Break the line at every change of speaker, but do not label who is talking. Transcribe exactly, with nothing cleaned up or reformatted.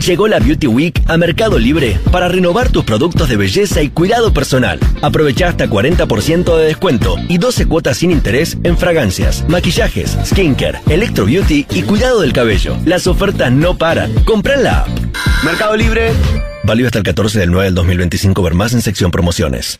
Llegó la Beauty Week a Mercado Libre para renovar tus productos de belleza y cuidado personal. Aprovecha hasta cuarenta por ciento de descuento y doce cuotas sin interés en fragancias, maquillajes, skincare, electro beauty y cuidado del cabello. Las ofertas no paran. Comprá en la app.
Mercado Libre.
Válido hasta el catorce del nueve del dos mil veinticinco. Ver más en sección promociones.